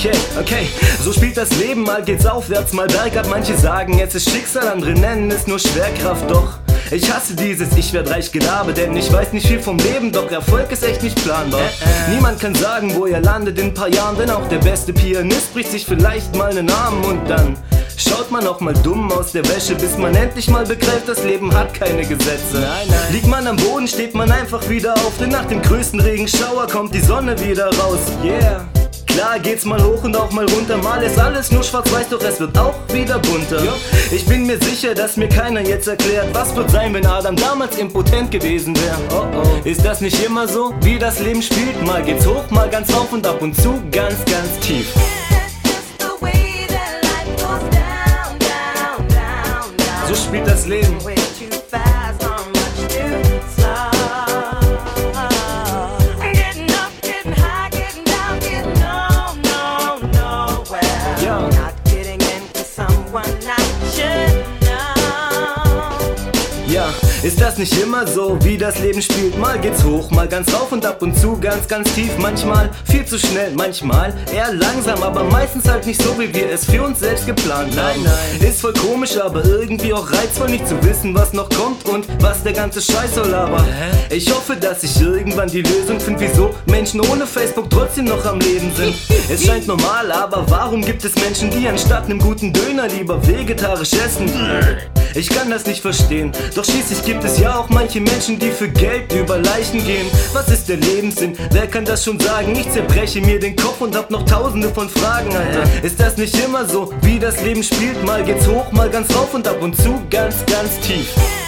Okay, so spielt das Leben, mal geht's aufwärts, mal bergab. Manche sagen, es ist Schicksal, andere nennen es nur Schwerkraft. Doch ich hasse dieses Ich werd reich Gelaber, denn ich weiß nicht viel vom Leben, doch Erfolg ist echt nicht planbar. Niemand kann sagen, wo ihr landet in ein paar Jahren, denn auch der beste Pianist bricht sich vielleicht mal einen Arm. Und dann schaut man auch mal dumm aus der Wäsche, bis man endlich mal begreift, das Leben hat keine Gesetze. Liegt man am Boden, steht man einfach wieder auf, denn nach dem größten Regenschauer kommt die Sonne wieder raus. Yeah. Klar geht's mal hoch und auch mal runter, mal ist alles nur schwarz-weiß, doch es wird auch wieder bunter. Ich bin mir sicher, dass mir keiner jetzt erklärt, was wird sein, wenn Adam damals impotent gewesen wäre. Ist das nicht immer so, wie das Leben spielt? Mal geht's hoch, mal ganz rauf und ab und zu ganz, ganz tief. So spielt das Leben. Ja, ist das nicht immer so, wie das Leben spielt? Mal geht's hoch, mal ganz rauf und ab und zu ganz, ganz tief. Manchmal viel zu schnell, manchmal eher langsam, aber meistens halt nicht so, wie wir es für uns selbst geplant haben. Ist voll komisch, aber irgendwie auch reizvoll, nicht zu wissen, was noch kommt und was der ganze Scheiß soll. Aber ich hoffe, dass ich irgendwann die Lösung finde, wieso Menschen ohne Facebook trotzdem noch am Leben sind. Es scheint normal, aber warum gibt es Menschen, die anstatt einem guten Döner lieber vegetarisch essen? Ich kann das nicht verstehen, doch schließlich gibt es ja auch manche Menschen, die für Geld über Leichen gehen. Was ist der Lebenssinn? Wer kann das schon sagen? Ich zerbreche mir den Kopf und hab noch tausende von Fragen, Alter. Ist das nicht immer so, wie das Leben spielt? Mal geht's hoch, mal ganz rauf und ab und zu ganz, ganz tief.